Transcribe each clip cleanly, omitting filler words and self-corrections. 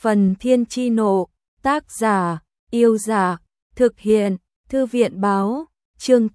Phần Thiên Chi Nộ, tác giả, Yêu Giả, thực hiện, Thư viện Báo, chương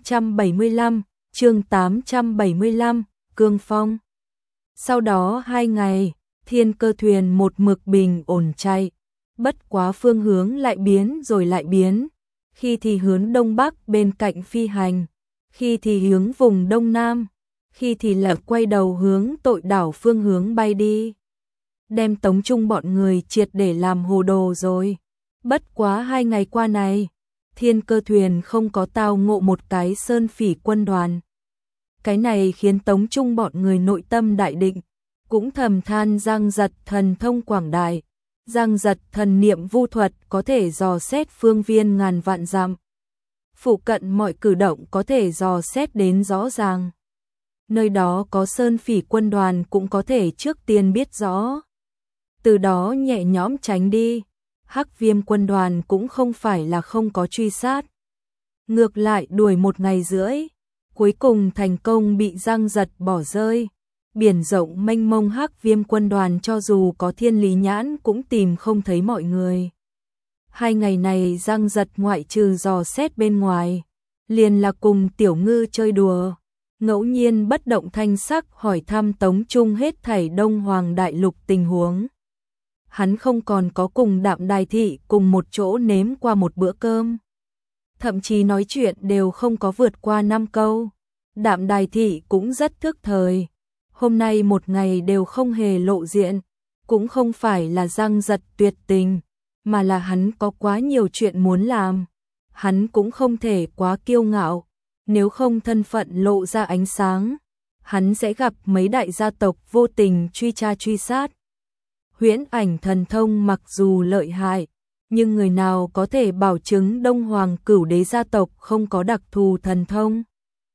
875, Cương Phong. Sau đó 2 ngày, Thiên Cơ thuyền một mực bình ổn chạy, bất quá phương hướng lại biến rồi lại biến, khi thì hướng đông bắc bên cạnh phi hành, khi thì hướng vùng đông nam, khi thì lại quay đầu hướng Tội Đảo phương hướng bay đi. Đem Tống Trung bọn người triệt để làm hồ đồ rồi. Bất quá 2 ngày qua này, Thiên Cơ thuyền không có tao ngộ một cái sơn phỉ quân đoàn. Cái này khiến Tống Trung bọn người nội tâm đại định, cũng thầm than Giang Giật thần thông quảng đại, Giang Giật thần niệm vu thuật có thể dò xét phương viên ngàn vạn dặm. Phụ cận mọi cử động có thể dò xét đến rõ ràng. Nơi đó có sơn phỉ quân đoàn cũng có thể trước tiên biết rõ. Từ đó nhẹ nhõm tránh đi. Hắc Viêm quân đoàn cũng không phải là không có truy sát. Ngược lại đuổi 1 ngày rưỡi, cuối cùng thành công bị Giang Giật bỏ rơi. Biển rộng mênh mông Hắc Viêm quân đoàn cho dù có thiên lý nhãn cũng tìm không thấy mọi người. 2 ngày này Giang Giật ngoại trừ dò xét bên ngoài, liền là cùng Tiểu Ngư chơi đùa, ngẫu nhiên bất động thanh sắc hỏi thăm Tống Trung hết thảy Đông Hoàng Đại Lục tình huống. Hắn không còn có cùng Đạm Đài Thị cùng một chỗ nếm qua một bữa cơm. Thậm chí nói chuyện đều không có vượt qua 5 câu. Đạm Đài Thị cũng rất thức thời. Hôm nay 1 ngày đều không hề lộ diện. Cũng không phải là Giang Giật tuyệt tình, mà là hắn có quá nhiều chuyện muốn làm. Hắn cũng không thể quá kiêu ngạo. Nếu không thân phận lộ ra ánh sáng, hắn sẽ gặp mấy đại gia tộc vô tình truy tra truy sát. Huyễn ảnh thần thông mặc dù lợi hại, nhưng người nào có thể bảo chứng Đông Hoàng Cửu Đế gia tộc không có đặc thù thần thông?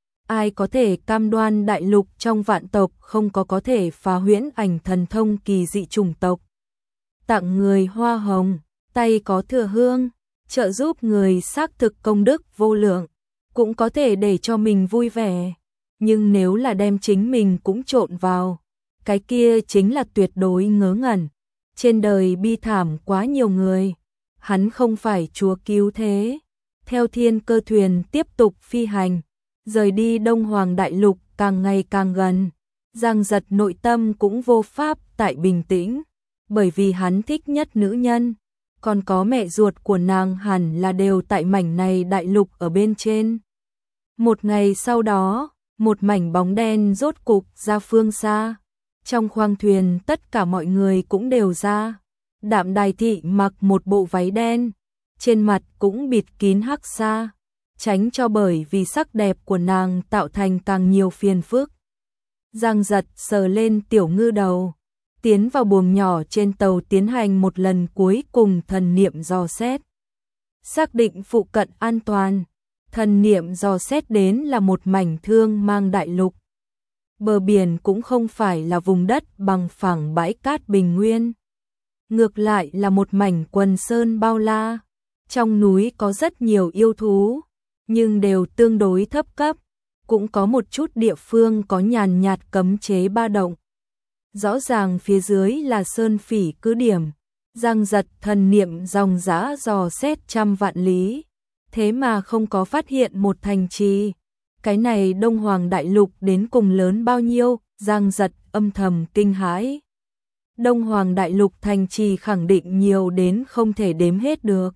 Ai có thể cam đoan đại lục trong vạn tộc không có thể phá huyễn ảnh thần thông kỳ dị chủng tộc? Tặng người hoa hồng, tay có thừa hương, trợ giúp người xác thực công đức vô lượng, cũng có thể để cho mình vui vẻ. Nhưng nếu là đem chính mình cũng trộn vào, cái kia chính là tuyệt đối ngớ ngẩn. Trên đời bi thảm quá nhiều người, hắn không phải chúa cứu thế. Theo Thiên Cơ thuyền tiếp tục phi hành, rời đi Đông Hoàng Đại Lục càng ngày càng gần, Giang Giật nội tâm cũng vô pháp tại bình tĩnh, bởi vì hắn thích nhất nữ nhân, còn có mẹ ruột của nàng hẳn là đều tại mảnh này đại lục ở bên trên. 1 ngày sau đó, một mảnh bóng đen rốt cục ra phương xa. Trong khoang thuyền tất cả mọi người cũng đều ra. Đạm Đài Thị mặc một bộ váy đen, trên mặt cũng bịt kín hắc sa, tránh cho bởi vì sắc đẹp của nàng tạo thành càng nhiều phiền phức. Giang Giật sờ lên Tiểu Ngư đầu, tiến vào buồng nhỏ trên tàu tiến hành một lần cuối cùng thần niệm dò xét. Xác định phụ cận an toàn, thần niệm dò xét đến là một mảnh thương mang đại lục. Bờ biển cũng không phải là vùng đất bằng phẳng bãi cát bình nguyên. Ngược lại là một mảnh quần sơn bao la. Trong núi có rất nhiều yêu thú, nhưng đều tương đối thấp cấp. Cũng có một chút địa phương có nhàn nhạt cấm chế ba động. Rõ ràng phía dưới là sơn phỉ cứ điểm. Giang Giật thần niệm dòng dã dò xét 100 vạn lý. Thế mà không có phát hiện một thành trì. Cái này Đông Hoàng Đại Lục đến cùng lớn bao nhiêu? Giang Giật âm thầm kinh hãi. Đông Hoàng Đại Lục thành trì khẳng định nhiều đến không thể đếm hết được.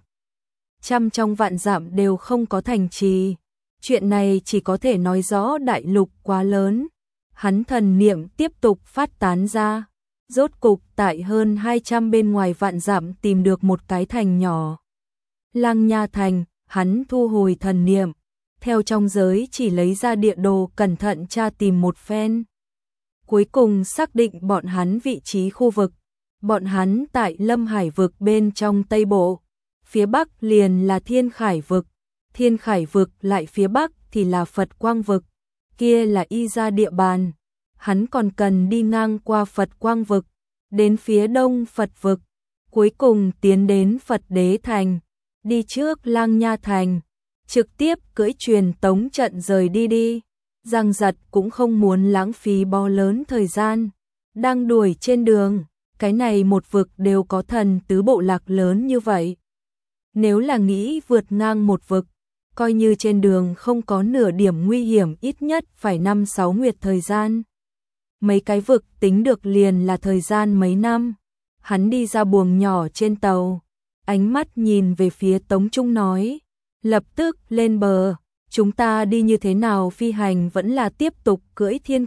100 trong vạn dặm đều không có thành trì. Chuyện này chỉ có thể nói rõ đại lục quá lớn. Hắn thần niệm tiếp tục phát tán ra. Rốt cục tại hơn 200 bên ngoài vạn dặm tìm được một cái thành nhỏ. Lang Nha Thành, hắn thu hồi thần niệm. Theo trong giới chỉ lấy ra địa đồ cẩn thận tra tìm một phen. Cuối cùng xác định bọn hắn vị trí khu vực. Bọn hắn tại Lâm Hải vực bên trong Tây Bộ. Phía Bắc liền là Thiên Khải vực. Thiên Khải vực lại phía Bắc thì là Phật Quang vực. Kia là Y Gia địa bàn. Hắn còn cần đi ngang qua Phật Quang vực. Đến phía Đông Phật vực. Cuối cùng tiến đến Phật Đế Thành. Đi trước Lang Nha Thành. Trực tiếp cưỡi truyền tống trận rời đi. Giang Giật cũng không muốn lãng phí bao lớn thời gian. Đang đuổi trên đường, cái này một vực đều có thần tứ bộ lạc lớn như vậy. Nếu là nghĩ vượt ngang một vực, coi như trên đường không có nửa điểm nguy hiểm ít nhất phải 5-6 nguyệt thời gian. Mấy cái vực tính được liền là thời gian mấy năm. Hắn đi ra buồng nhỏ trên tàu, ánh mắt nhìn về phía Tống Trung nói, lập tức lên bờ, chúng ta đi như thế nào, phi hành vẫn là tiếp tục cưỡi thiên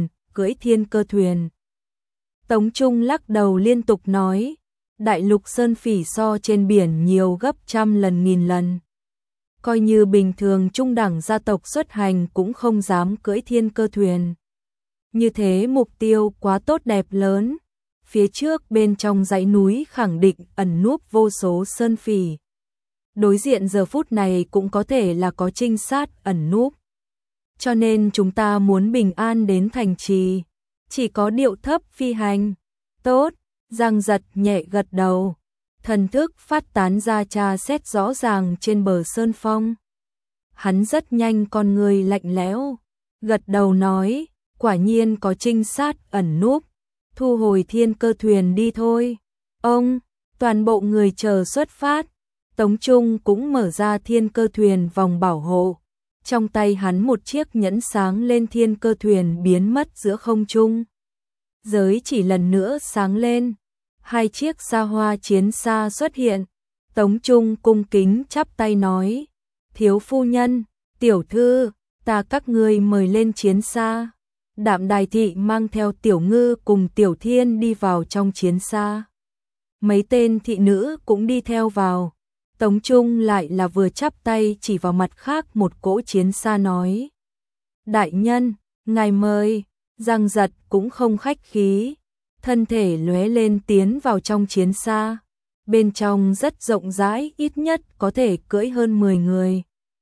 cơ thuyền. Tống Trung lắc đầu liên tục nói, đại lục sơn phỉ so trên biển nhiều gấp trăm lần nghìn lần. Coi như bình thường trung đẳng gia tộc xuất hành cũng không dám cưỡi thiên cơ thuyền. Như thế mục tiêu quá tốt đẹp lớn. Phía trước bên trong dãy núi khẳng định ẩn núp vô số sơn phỉ. Đối diện giờ phút này cũng có thể là có trinh sát ẩn núp. Cho nên chúng ta muốn bình an đến thành trì, chỉ có điệu thấp phi hành. Tốt, Giang Giật nhẹ gật đầu. Thần thức phát tán ra tra xét rõ ràng trên bờ sơn phong. Hắn rất nhanh con người lạnh lẽo, gật đầu nói, quả nhiên có trinh sát ẩn núp, thu hồi thiên cơ thuyền đi thôi. Ông, toàn bộ người chờ xuất phát. Tống Trung cũng mở ra thiên cơ thuyền vòng bảo hộ. Trong tay hắn một chiếc nhẫn sáng lên, thiên cơ thuyền biến mất giữa không trung. Giới chỉ lần nữa sáng lên. 2 chiếc xa hoa chiến xa xuất hiện. Tống Trung cung kính chắp tay nói, thiếu phu nhân, tiểu thư, ta các ngươi mời lên chiến xa. Đạm Đài thị mang theo Tiểu Ngư cùng Tiểu Thiên đi vào trong chiến xa. Mấy tên thị nữ cũng đi theo vào. Tống Trung lại là vừa chắp tay chỉ vào mặt khác một cỗ chiến xa nói, đại nhân, ngài mời. Giang Giật cũng không khách khí, thân thể lóe lên tiến vào trong chiến xa. Bên trong rất rộng rãi, ít nhất có thể cưỡi hơn 10 người.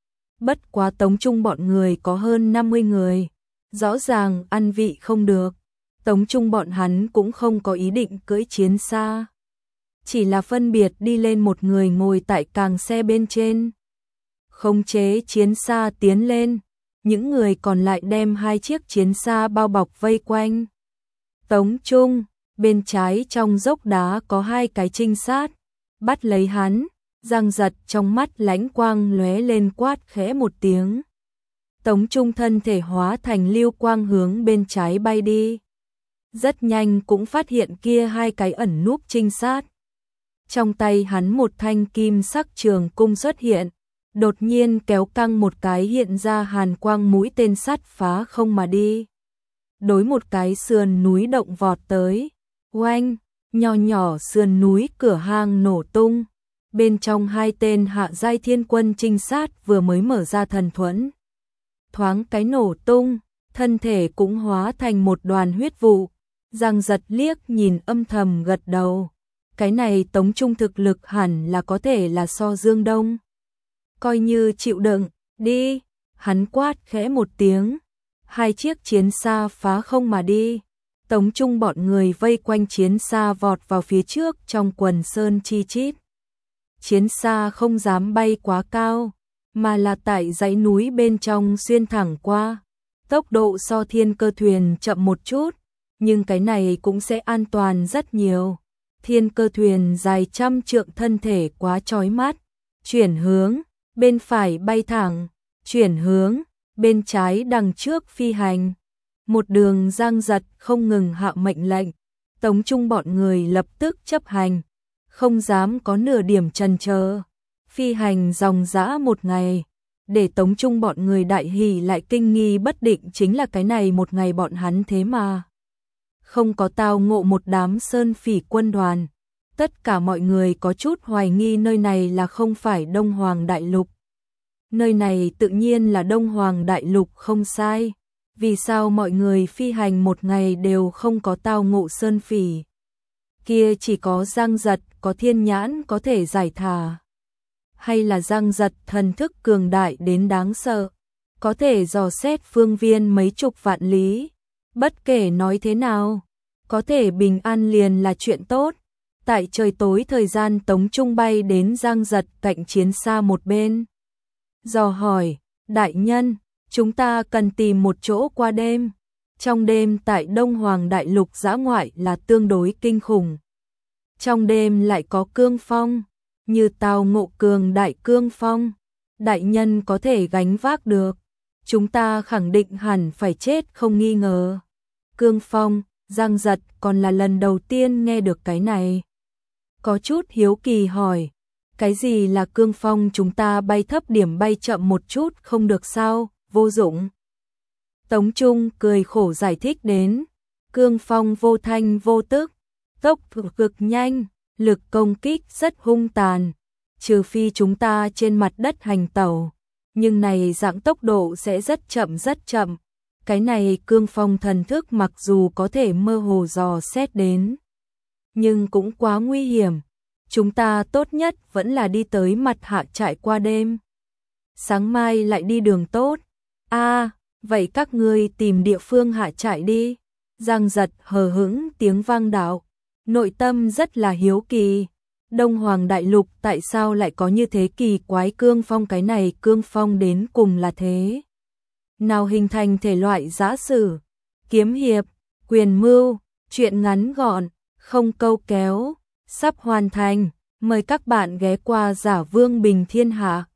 Bất quá Tống Trung bọn người có hơn 50 người. Rõ ràng ăn vị không được. Tống Trung bọn hắn cũng không có ý định cưỡi chiến xa. Chỉ là phân biệt đi lên, một người ngồi tại càng xe bên trên, khống chế chiến xa tiến lên. Những người còn lại đem 2 chiếc chiến xa bao bọc vây quanh. Tống Trung, bên trái trong dốc đá có 2 cái trinh sát, bắt lấy hắn. Giang Giật trong mắt lãnh quang lóe lên, quát khẽ một tiếng. Tống Trung thân thể hóa thành lưu quang hướng bên trái bay đi. Rất nhanh cũng phát hiện kia 2 cái ẩn núp trinh sát. Trong tay hắn một thanh kim sắc trường cung xuất hiện, đột nhiên kéo căng một cái, hiện ra hàn quang, mũi tên sắt phá không mà đi. Đối một cái sườn núi động vọt tới. Oanh, nho nhỏ sườn núi cửa hang nổ tung. Bên trong 2 tên hạ giai thiên quân trinh sát vừa mới mở ra thần thuẫn. Thoáng cái nổ tung, thân thể cũng hóa thành một đoàn huyết vụ. Giang Giật liếc nhìn âm thầm gật đầu. Cái này Tống Trung thực lực hẳn là có thể là so Dương Đông. Coi như chịu đựng, đi. Hắn quát khẽ một tiếng. 2 chiếc chiến xa phá không mà đi. Tống Trung bọn người vây quanh chiến xa vọt vào phía trước trong quần sơn chi chít. Chiến xa không dám bay quá cao, mà là tại dãy núi bên trong xuyên thẳng qua. Tốc độ so thiên cơ thuyền chậm một chút, nhưng cái này cũng sẽ an toàn rất nhiều. Thiên cơ thuyền dài trăm trượng, thân thể quá chói mắt. Chuyển hướng, bên phải bay thẳng, chuyển hướng, bên trái đằng trước phi hành. Một đường Giang Giật không ngừng hạ mệnh lệnh. Tống Trung bọn người lập tức chấp hành, không dám có nửa điểm chần chờ. Phi hành dòng dã một ngày, để Tống Trung bọn người đại hỉ lại kinh nghi bất định chính là cái này một ngày bọn hắn thế mà không có tao ngộ một đám sơn phỉ quân đoàn. Tất cả mọi người có chút hoài nghi nơi này là không phải Đông Hoàng Đại Lục. Nơi này tự nhiên là Đông Hoàng Đại Lục không sai. Vì sao mọi người phi hành một ngày đều không có tao ngộ sơn phỉ? Kia chỉ có Giang Giật có thiên nhãn có thể giải thả. Hay là Giang Giật thần thức cường đại đến đáng sợ, có thể dò xét phương viên mấy chục vạn lý. Bất kể nói thế nào, có thể bình an liền là chuyện tốt. Tại trời tối thời gian, Tống Trung bay đến Giang Giật cạnh chiến xa một bên. Dò hỏi, đại nhân, chúng ta cần tìm một chỗ qua đêm. Trong đêm tại Đông Hoàng Đại Lục dã ngoại là tương đối kinh khủng. Trong đêm lại có cương phong, như tao ngộ cường đại cương phong, đại nhân có thể gánh vác được, chúng ta khẳng định hẳn phải chết không nghi ngờ. Cương phong, Giang Giật còn là lần đầu tiên nghe được cái này. Có chút hiếu kỳ hỏi, cái gì là cương phong, chúng ta bay thấp điểm bay chậm một chút không được sao, vô dụng. Tống Trung cười khổ giải thích đến, cương phong vô thanh vô tức, tốc độ cực nhanh, lực công kích rất hung tàn, trừ phi chúng ta trên mặt đất hành tẩu, nhưng này dạng tốc độ sẽ rất chậm. Cái này cương phong thần thức mặc dù có thể mơ hồ dò xét đến, nhưng cũng quá nguy hiểm. Chúng ta tốt nhất vẫn là đi tới mặt hạ trại qua đêm. Sáng mai lại đi đường tốt. Vậy các ngươi tìm địa phương hạ trại đi. Giang Giật hờ hững tiếng vang đạo, nội tâm rất là hiếu kỳ. Đông Hoàng Đại Lục tại sao lại có như thế kỳ quái cương phong, cái này cương phong đến cùng là thế nào hình thành thể loại giã sử, kiếm hiệp, quyền mưu, truyện ngắn gọn, không câu kéo, sắp hoàn thành. Mời các bạn ghé qua Giả Vương Bình Thiên Hạ.